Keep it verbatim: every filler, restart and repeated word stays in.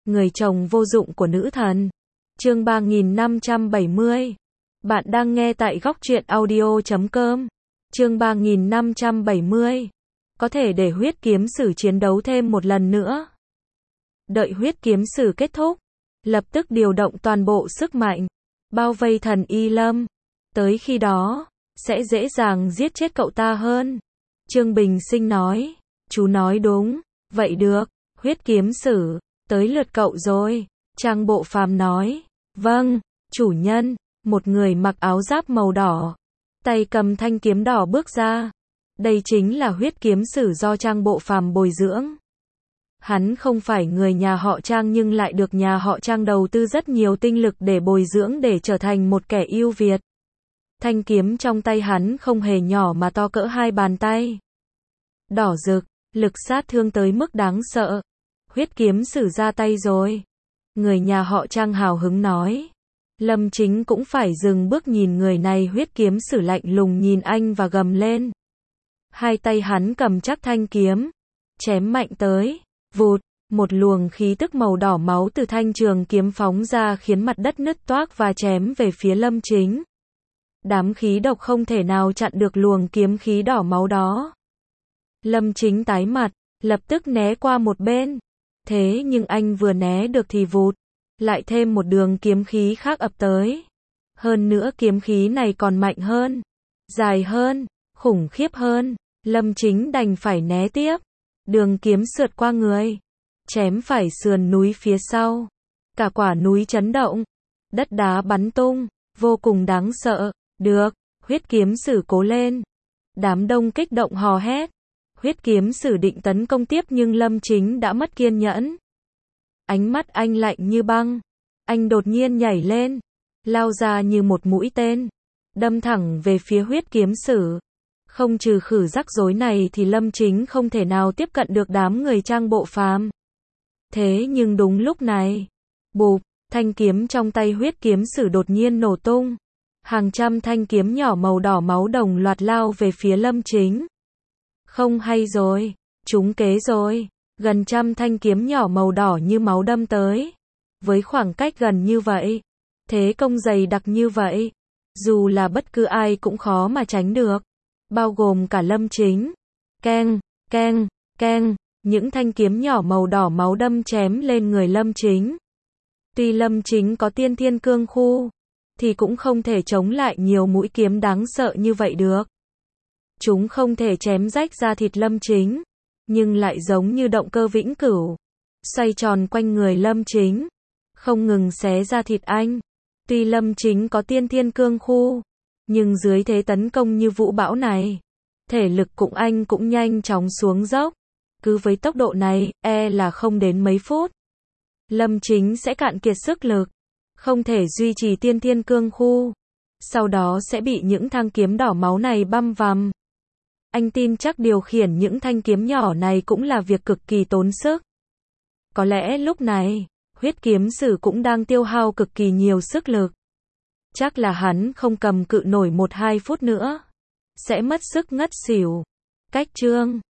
người chồng vô dụng của nữ thần. Chương ba nghìn năm trăm bảy mươi. Bạn đang nghe tại góc truyện audio chấm com. Chương ba nghìn năm trăm bảy mươi. Có thể để huyết kiếm sử chiến đấu thêm một lần nữa. Đợi huyết kiếm sử kết thúc, lập tức điều động toàn bộ sức mạnh, bao vây thần Y Lâm. Tới khi đó, sẽ dễ dàng giết chết cậu ta hơn. Trương Bình Sinh nói, chú nói đúng, vậy được, huyết kiếm sử, tới lượt cậu rồi. Trang Bộ Phàm nói, vâng, chủ nhân. Một người mặc áo giáp màu đỏ, tay cầm thanh kiếm đỏ bước ra. Đây chính là huyết kiếm sử do Trang Bộ Phàm bồi dưỡng. Hắn không phải người nhà họ Trang nhưng lại được nhà họ Trang đầu tư rất nhiều tinh lực để bồi dưỡng để trở thành một kẻ ưu việt. Thanh kiếm trong tay hắn không hề nhỏ mà to cỡ hai bàn tay. Đỏ rực, lực sát thương tới mức đáng sợ. Huyết kiếm sử ra tay rồi. Người nhà họ Trang hào hứng nói. Lâm Chính cũng phải dừng bước nhìn người này. Huyết kiếm sử lạnh lùng nhìn anh và gầm lên. Hai tay hắn cầm chắc thanh kiếm, chém mạnh tới. Vụt, một luồng khí tức màu đỏ máu từ thanh trường kiếm phóng ra khiến mặt đất nứt toác và chém về phía Lâm Chính. Đám khí độc không thể nào chặn được luồng kiếm khí đỏ máu đó. Lâm Chính tái mặt, lập tức né qua một bên. Thế nhưng anh vừa né được thì vụt, lại thêm một đường kiếm khí khác ập tới. Hơn nữa kiếm khí này còn mạnh hơn, dài hơn, khủng khiếp hơn. Lâm Chính đành phải né tiếp. Đường kiếm sượt qua người, chém phải sườn núi phía sau. Cả quả núi chấn động, đất đá bắn tung, vô cùng đáng sợ. Được, huyết kiếm sử cố lên. Đám đông kích động hò hét. Huyết kiếm sử định tấn công tiếp nhưng Lâm Chính đã mất kiên nhẫn. Ánh mắt anh lạnh như băng. Anh đột nhiên nhảy lên, lao ra như một mũi tên, đâm thẳng về phía huyết kiếm sử. Không trừ khử rắc rối này thì Lâm Chính không thể nào tiếp cận được đám người Trang Bộ Phàm. Thế nhưng đúng lúc này, bụp, thanh kiếm trong tay huyết kiếm sử đột nhiên nổ tung. Hàng trăm thanh kiếm nhỏ màu đỏ máu đồng loạt lao về phía Lâm Chính. Không hay rồi, trúng kế rồi. Gần trăm thanh kiếm nhỏ màu đỏ như máu đâm tới. Với khoảng cách gần như vậy, thế công dày đặc như vậy, dù là bất cứ ai cũng khó mà tránh được, bao gồm cả Lâm Chính. Keng, keng, keng, những thanh kiếm nhỏ màu đỏ máu đâm chém lên người Lâm Chính. Tuy Lâm Chính có tiên thiên cương khu, thì cũng không thể chống lại nhiều mũi kiếm đáng sợ như vậy được. Chúng không thể chém rách da thịt Lâm Chính, nhưng lại giống như động cơ vĩnh cửu, xoay tròn quanh người Lâm Chính, không ngừng xé da thịt anh. Tuy Lâm Chính có tiên thiên cương khu, nhưng dưới thế tấn công như vũ bão này, thể lực cũng anh cũng nhanh chóng xuống dốc. Cứ với tốc độ này, e là không đến mấy phút, Lâm Chính sẽ cạn kiệt sức lực, không thể duy trì tiên thiên cương khu. Sau đó sẽ bị những thanh kiếm đỏ máu này băm vằm. Anh tin chắc điều khiển những thanh kiếm nhỏ này cũng là việc cực kỳ tốn sức. Có lẽ lúc này, huyết kiếm sử cũng đang tiêu hao cực kỳ nhiều sức lực. Chắc là hắn không cầm cự nổi một hai phút nữa, sẽ mất sức ngất xỉu. Cách chương